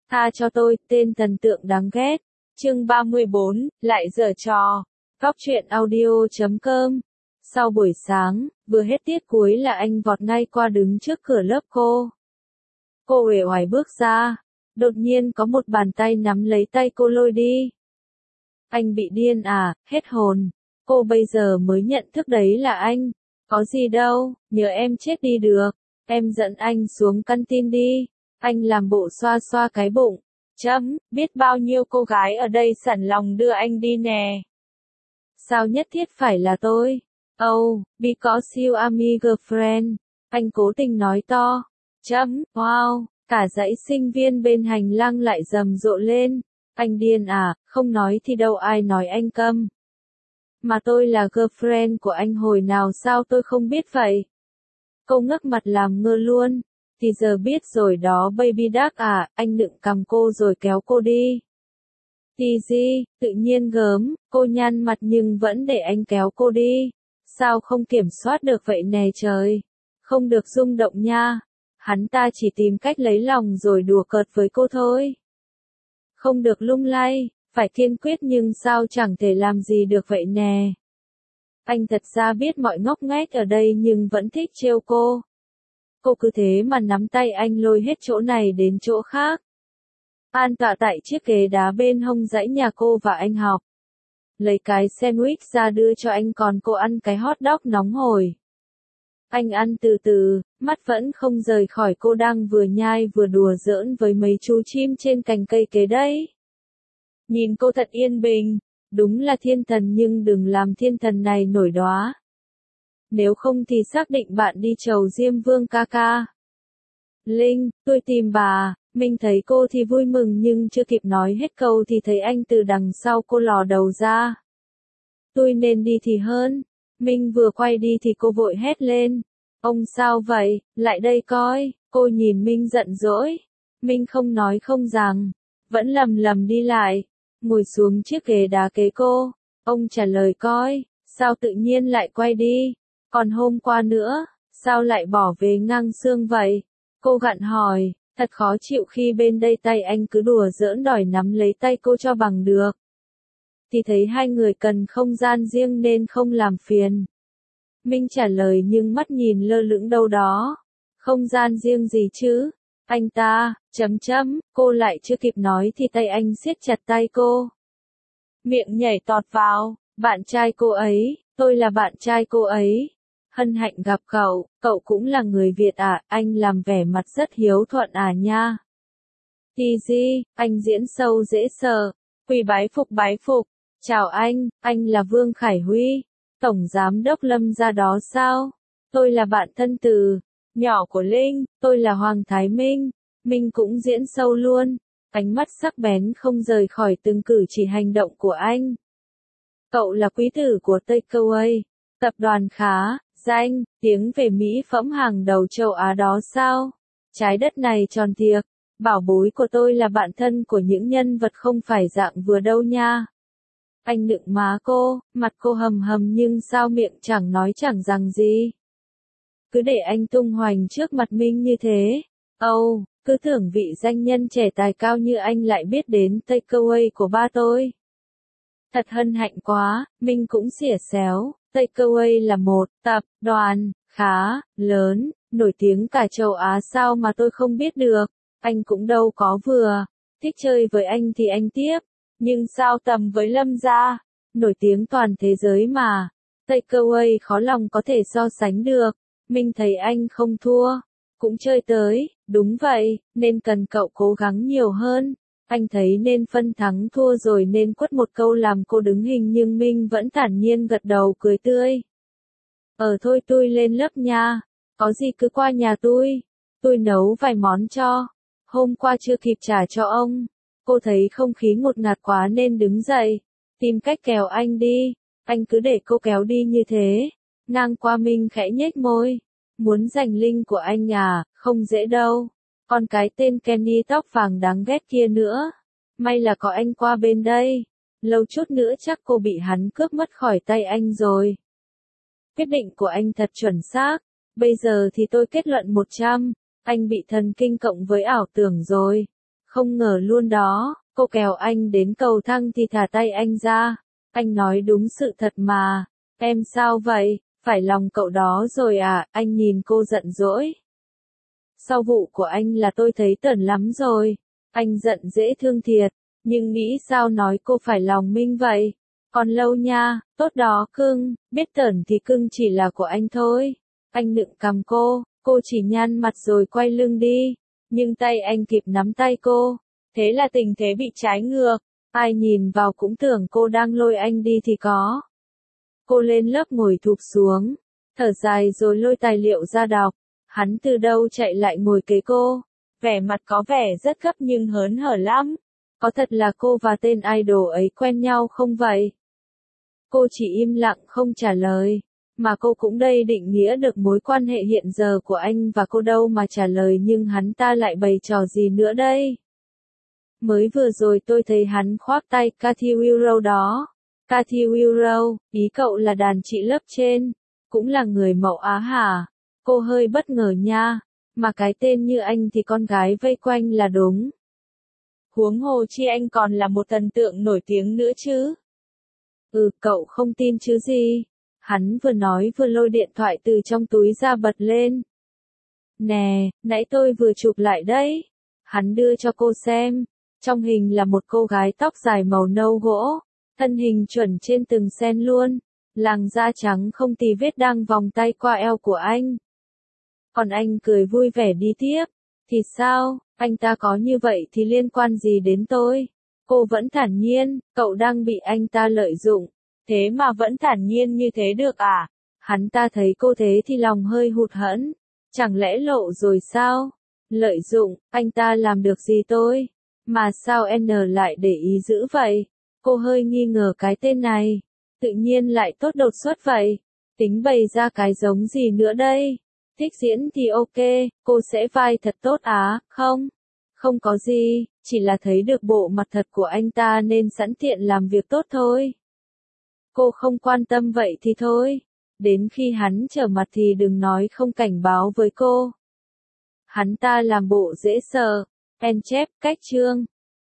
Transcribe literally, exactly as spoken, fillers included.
Tha cho tôi, tên thần tượng đáng ghét. Chương ba mươi bốn, lại giở trò. Góc truyện audio chấm com. Sau buổi sáng, vừa hết tiết cuối là anh vọt ngay qua đứng trước cửa lớp cô. Cô uể oải bước ra. Đột nhiên có một bàn tay nắm lấy tay cô lôi đi. Anh bị điên à, hết hồn. Cô bây giờ mới nhận thức đấy là anh. Có gì đâu, nhớ em chết đi được. Em dẫn anh xuống căn tin đi. Anh làm bộ xoa xoa cái bụng. Chấm, biết bao nhiêu cô gái ở đây sẵn lòng đưa anh đi nè. Sao nhất thiết phải là tôi? Oh, because you are my girlfriend. Anh cố tình nói to. Chấm, wow, cả dãy sinh viên bên hành lang lại rầm rộ lên. Anh điên à, không nói thì đâu ai nói anh câm. Mà tôi là girlfriend của anh hồi nào sao tôi không biết vậy? Cô ngước mặt làm ngơ luôn. Thì giờ biết rồi đó baby duck à, anh đựng cầm cô rồi kéo cô đi. Thì gì, tự nhiên gớm, cô nhăn mặt nhưng vẫn để anh kéo cô đi. Sao không kiểm soát được vậy nè trời? Không được rung động nha. Hắn ta chỉ tìm cách lấy lòng rồi đùa cợt với cô thôi. Không được lung lay, phải kiên quyết nhưng sao chẳng thể làm gì được vậy nè. Anh thật ra biết mọi ngóc ngách ở đây nhưng vẫn thích trêu cô. Cô cứ thế mà nắm tay anh lôi hết chỗ này đến chỗ khác. An tọa tại chiếc ghế đá bên hông dãy nhà cô và anh học. Lấy cái sandwich ra đưa cho anh còn cô ăn cái hot dog nóng hổi. Anh ăn từ từ, mắt vẫn không rời khỏi cô đang vừa nhai vừa đùa giỡn với mấy chú chim trên cành cây kế đấy. Nhìn cô thật yên bình, đúng là thiên thần nhưng đừng làm thiên thần này nổi đóa. Nếu không thì xác định bạn đi chầu Diêm Vương ca ca. Linh, tôi tìm bà. Minh thấy cô thì vui mừng nhưng chưa kịp nói hết câu thì thấy anh từ đằng sau cô lò đầu ra. Tôi nên đi thì hơn. Minh vừa quay đi thì cô vội hét lên. Ông sao vậy, lại đây coi. Cô nhìn Minh giận dỗi. Minh không nói không rằng. Vẫn lầm lầm đi lại. Ngồi xuống chiếc ghế đá kế cô. Ông trả lời coi. Sao tự nhiên lại quay đi? Còn hôm qua nữa, sao lại bỏ về ngang xương vậy? Cô gặn hỏi. Thật khó chịu khi bên đây tay anh cứ đùa giỡn đòi nắm lấy tay cô cho bằng được. Thì thấy hai người cần không gian riêng nên không làm phiền. Minh trả lời nhưng mắt nhìn lơ lửng đâu đó. Không gian riêng gì chứ? Anh ta, chấm chấm, cô lại chưa kịp nói thì tay anh siết chặt tay cô. Miệng nhảy tọt vào, bạn trai cô ấy, tôi là bạn trai cô ấy. Hân hạnh gặp cậu, cậu cũng là người Việt à, anh làm vẻ mặt rất hiếu thuận à nha. Thì gì, anh diễn sâu dễ sợ, quỳ bái phục bái phục, chào anh, anh là Vương Khải Huy, Tổng Giám đốc Lâm gia đó sao? Tôi là bạn thân từ, nhỏ của Linh, tôi là Hoàng Thái Minh, Minh cũng diễn sâu luôn, ánh mắt sắc bén không rời khỏi từng cử chỉ hành động của anh. Cậu là quý tử của Takeaway, tập đoàn khá. Danh, tiếng về mỹ phẩm hàng đầu châu Á đó sao? Trái đất này tròn thiệt, bảo bối của tôi là bạn thân của những nhân vật không phải dạng vừa đâu nha. Anh nựng má cô, mặt cô hầm hầm nhưng sao miệng chẳng nói chẳng rằng gì. Cứ để anh tung hoành trước mặt Minh như thế. Âu, oh, cứ tưởng vị danh nhân trẻ tài cao như anh lại biết đến Takeaway của ba tôi. Thật hân hạnh quá, Minh cũng xỉa xéo. Takeaway là một tập đoàn khá lớn, nổi tiếng cả châu Á sao mà tôi không biết được. Anh cũng đâu có vừa thích chơi với anh thì anh tiếp, nhưng sao tầm với Lâm gia, nổi tiếng toàn thế giới mà. Takeaway khó lòng có thể so sánh được. Minh thấy anh không thua, cũng chơi tới, đúng vậy, nên cần cậu cố gắng nhiều hơn. Anh thấy nên phân thắng thua rồi nên quất một câu làm cô đứng hình nhưng Minh vẫn thản nhiên gật đầu cười tươi. Ờ thôi tôi lên lớp nha, có gì cứ qua nhà tôi, tôi nấu vài món cho, hôm qua chưa kịp trả cho ông. Cô thấy không khí ngột ngạt quá nên đứng dậy, tìm cách kéo anh đi, anh cứ để cô kéo đi như thế. Ngang qua Minh khẽ nhếch môi, muốn giành Linh của anh à, không dễ đâu. Còn cái tên Kenny tóc vàng đáng ghét kia nữa. May là có anh qua bên đây. Lâu chút nữa chắc cô bị hắn cướp mất khỏi tay anh rồi. Quyết định của anh thật chuẩn xác. Bây giờ thì tôi kết luận một trăm. Anh bị thần kinh cộng với ảo tưởng rồi. Không ngờ luôn đó, cô kéo anh đến cầu thang thì thả tay anh ra. Anh nói đúng sự thật mà. Em sao vậy, phải lòng cậu đó rồi à, anh nhìn cô giận dỗi. Sau vụ của anh là tôi thấy tởn lắm rồi. Anh giận dễ thương thiệt, nhưng nghĩ sao nói cô phải lòng Minh vậy. Còn lâu nha, tốt đó cưng, biết tởn thì cưng chỉ là của anh thôi. Anh nựng cằm cô, cô chỉ nhăn mặt rồi quay lưng đi. Nhưng tay anh kịp nắm tay cô. Thế là tình thế bị trái ngược. Ai nhìn vào cũng tưởng cô đang lôi anh đi thì có. Cô lên lớp ngồi thụp xuống, thở dài rồi lôi tài liệu ra đọc. Hắn từ đâu chạy lại ngồi kế cô. Vẻ mặt có vẻ rất gấp nhưng hớn hở lắm. Có thật là cô và tên idol ấy quen nhau không vậy? Cô chỉ im lặng không trả lời. Mà cô cũng đây định nghĩa được mối quan hệ hiện giờ của anh và cô đâu mà trả lời, nhưng hắn ta lại bày trò gì nữa đây? Mới vừa rồi tôi thấy hắn khoác tay Cathy Willow đó. Cathy Willow, ý cậu là đàn chị lớp trên, cũng là người mẫu Á hả? Cô hơi bất ngờ nha, mà cái tên như anh thì con gái vây quanh là đúng. Huống hồ chi anh còn là một thần tượng nổi tiếng nữa chứ. Ừ, cậu không tin chứ gì? Hắn vừa nói vừa lôi điện thoại từ trong túi ra bật lên. Nè, nãy tôi vừa chụp lại đấy. Hắn đưa cho cô xem. Trong hình là một cô gái tóc dài màu nâu gỗ. Thân hình chuẩn trên từng sen luôn. Làn da trắng không tì vết đang vòng tay qua eo của anh. Còn anh cười vui vẻ đi tiếp. Thì sao, anh ta có như vậy thì liên quan gì đến tôi? Cô vẫn thản nhiên, cậu đang bị anh ta lợi dụng. Thế mà vẫn thản nhiên như thế được à? Hắn ta thấy cô thế thì lòng hơi hụt hẫng. Chẳng lẽ lộ rồi sao? Lợi dụng, anh ta làm được gì tôi? Mà sao N lại để ý dữ vậy? Cô hơi nghi ngờ cái tên này. Tự nhiên lại tốt đột xuất vậy. Tính bày ra cái giống gì nữa đây? Thích diễn thì ok, cô sẽ vai thật tốt á, không? Không có gì, chỉ là thấy được bộ mặt thật của anh ta nên sẵn tiện làm việc tốt thôi. Cô không quan tâm vậy thì thôi. Đến khi hắn trở mặt thì đừng nói không cảnh báo với cô. Hắn ta làm bộ dễ sợ. En chép, cách chương.